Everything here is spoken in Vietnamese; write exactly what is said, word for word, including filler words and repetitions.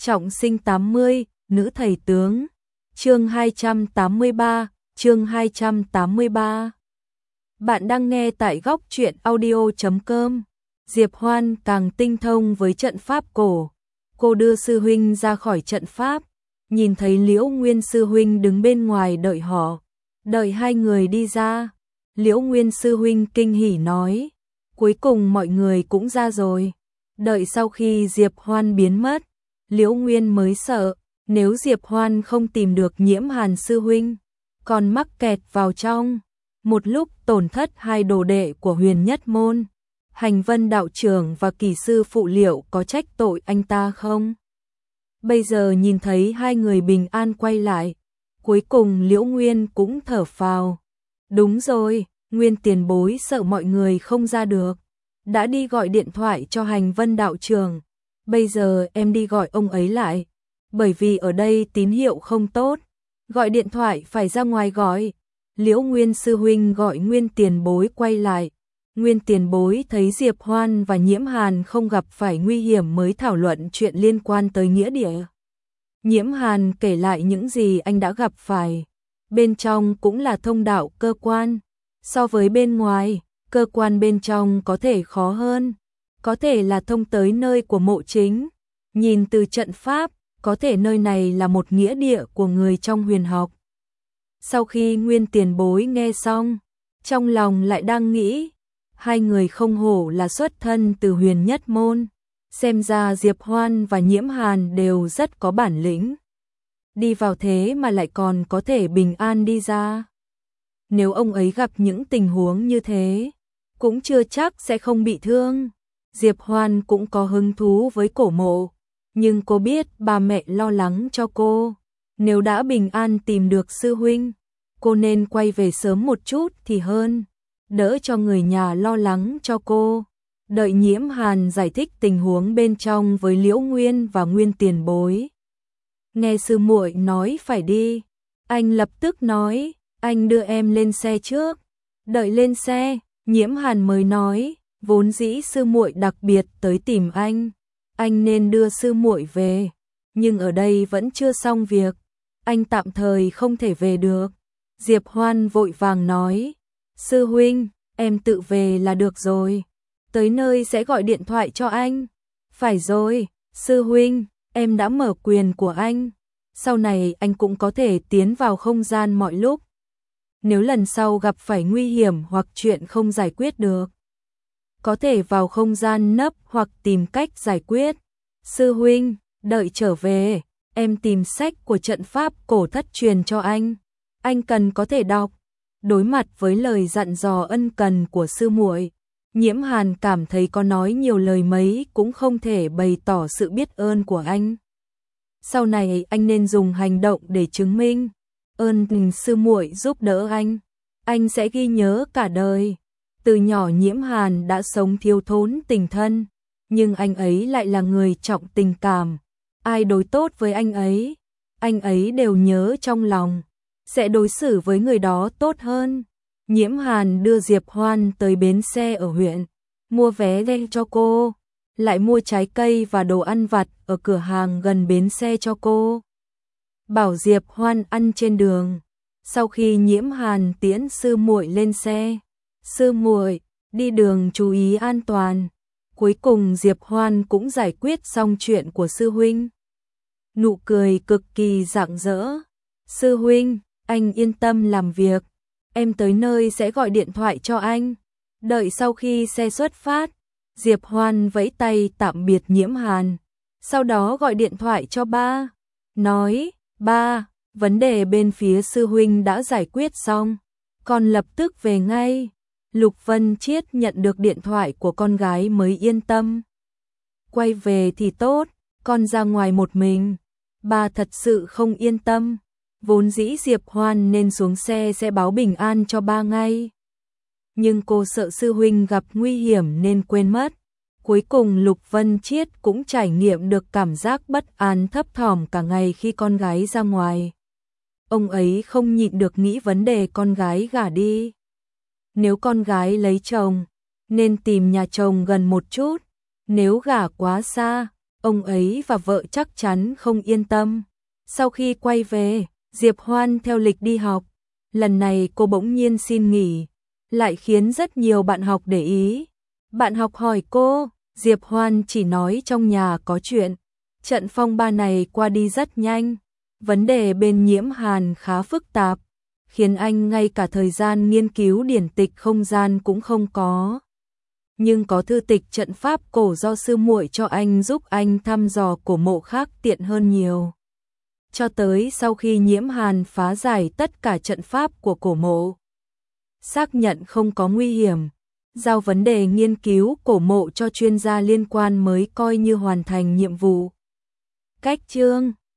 Trọng sinh tám mươi, nữ thầy tướng. Chương hai trăm tám mươi ba, chương hai trăm tám mươi ba. Bạn đang nghe tại góc truyện audio chấm com. Diệp Hoan càng tinh thông với trận pháp cổ. Cô đưa sư huynh ra khỏi trận pháp, nhìn thấy Liễu Nguyên sư huynh đứng bên ngoài đợi họ. Đợi hai người đi ra, Liễu Nguyên sư huynh kinh hỉ nói, cuối cùng mọi người cũng ra rồi. Đợi sau khi Diệp Hoan biến mất, Liễu Nguyên mới sợ, nếu Diệp Hoan không tìm được Nhiễm Hàn sư huynh, còn mắc kẹt vào trong, một lúc tổn thất hai đồ đệ của Huyền Nhất môn, Hành Vân đạo trưởng và Kỳ sư phụ liệu có trách tội anh ta không? Bây giờ nhìn thấy hai người bình an quay lại, cuối cùng Liễu Nguyên cũng thở phào. Đúng rồi, Nguyên tiền bối sợ mọi người không ra được, đã đi gọi điện thoại cho Hành Vân đạo trưởng. Bây giờ em đi gọi ông ấy lại, bởi vì ở đây tín hiệu không tốt, gọi điện thoại phải ra ngoài gọi. Liễu Nguyên sư huynh gọi Nguyên tiền bối quay lại. Nguyên tiền bối thấy Diệp Hoan và Nhiễm Hàn không gặp phải nguy hiểm mới thảo luận chuyện liên quan tới nghĩa địa. Nhiễm Hàn kể lại những gì anh đã gặp phải. Bên trong cũng là thông đạo cơ quan. So với bên ngoài, cơ quan bên trong có thể khó hơn. Có thể là thông tới nơi của mộ chính. Nhìn từ trận pháp, có thể nơi này là một nghĩa địa của người trong huyền học. Sau khi Nguyên tiền bối nghe xong, trong lòng lại đang nghĩ, hai người không hổ là xuất thân từ Huyền Nhất môn, xem ra Diệp Hoan và Nhiễm Hàn đều rất có bản lĩnh. Đi vào thế mà lại còn có thể bình an đi ra. Nếu ông ấy gặp những tình huống như thế, cũng chưa chắc sẽ không bị thương. Diệp Hoan cũng có hứng thú với cổ mộ, nhưng cô biết ba mẹ lo lắng cho cô. Nếu đã bình an tìm được sư huynh, cô nên quay về sớm một chút thì hơn, đỡ cho người nhà lo lắng cho cô. Đợi Nhiễm Hàn giải thích tình huống bên trong với Liễu Nguyên và Nguyên tiền bối. Nghe sư muội nói phải đi, anh lập tức nói, anh đưa em lên xe trước. Đợi lên xe, Nhiễm Hàn mới nói, vốn dĩ sư muội đặc biệt tới tìm anh, anh nên đưa sư muội về, nhưng ở đây vẫn chưa xong việc, anh tạm thời không thể về được. Diệp Hoan vội vàng nói, sư huynh, em tự về là được rồi, tới nơi sẽ gọi điện thoại cho anh. Phải rồi, sư huynh, em đã mở quyền của anh, sau này anh cũng có thể tiến vào không gian mọi lúc. Nếu lần sau gặp phải nguy hiểm hoặc chuyện không giải quyết được, có thể vào không gian nấp hoặc tìm cách giải quyết. Sư huynh, đợi trở về, em tìm sách của trận pháp cổ thất truyền cho anh, anh cần có thể đọc. Đối mặt với lời dặn dò ân cần của sư muội, Nhiễm Hàn cảm thấy có nói nhiều lời mấy cũng không thể bày tỏ sự biết ơn của anh. Sau này anh nên dùng hành động để chứng minh ơn tình sư muội giúp đỡ anh, anh sẽ ghi nhớ cả đời. Từ nhỏ Nhiễm Hàn đã sống thiếu thốn tình thân, nhưng anh ấy lại là người trọng tình cảm. Ai đối tốt với anh ấy, anh ấy đều nhớ trong lòng, sẽ đối xử với người đó tốt hơn. Nhiễm Hàn đưa Diệp Hoan tới bến xe ở huyện, mua vé đen cho cô, lại mua trái cây và đồ ăn vặt ở cửa hàng gần bến xe cho cô. Bảo Diệp Hoan ăn trên đường. Sau khi Nhiễm Hàn tiễn sư muội lên xe, sư muội, đi đường chú ý an toàn. Cuối cùng Diệp Hoan cũng giải quyết xong chuyện của sư huynh. Nụ cười cực kỳ rạng rỡ. Sư huynh, anh yên tâm làm việc, em tới nơi sẽ gọi điện thoại cho anh. Đợi sau khi xe xuất phát, Diệp Hoan vẫy tay tạm biệt Nhiễm Hàn, sau đó gọi điện thoại cho ba, nói, ba, vấn đề bên phía sư huynh đã giải quyết xong, con lập tức về ngay. Lục Vân Chiết nhận được điện thoại của con gái mới yên tâm. Quay về thì tốt, con ra ngoài một mình. Ba thật sự không yên tâm. Vốn dĩ Diệp Hoan nên xuống xe sẽ báo bình an cho ba ngay, nhưng cô sợ sư huynh gặp nguy hiểm nên quên mất. Cuối cùng Lục Vân Chiết cũng trải nghiệm được cảm giác bất an thấp thỏm cả ngày khi con gái ra ngoài. Ông ấy không nhịn được nghĩ vấn đề con gái gả đi. Nếu con gái lấy chồng, nên tìm nhà chồng gần một chút. Nếu gả quá xa, ông ấy và vợ chắc chắn không yên tâm. Sau khi quay về, Diệp Hoan theo lịch đi học. Lần này cô bỗng nhiên xin nghỉ, lại khiến rất nhiều bạn học để ý. Bạn học hỏi cô, Diệp Hoan chỉ nói trong nhà có chuyện. Trận phong ba này qua đi rất nhanh. Vấn đề bên Nhiễm Hàn khá phức tạp, khiến anh ngay cả thời gian nghiên cứu điển tịch không gian cũng không có. Nhưng có thư tịch trận pháp cổ do sư muội cho anh giúp anh thăm dò cổ mộ khác tiện hơn nhiều. Cho tới sau khi Nhiễm Hàn phá giải tất cả trận pháp của cổ mộ, xác nhận không có nguy hiểm, giao vấn đề nghiên cứu cổ mộ cho chuyên gia liên quan mới coi như hoàn thành nhiệm vụ. Cách chương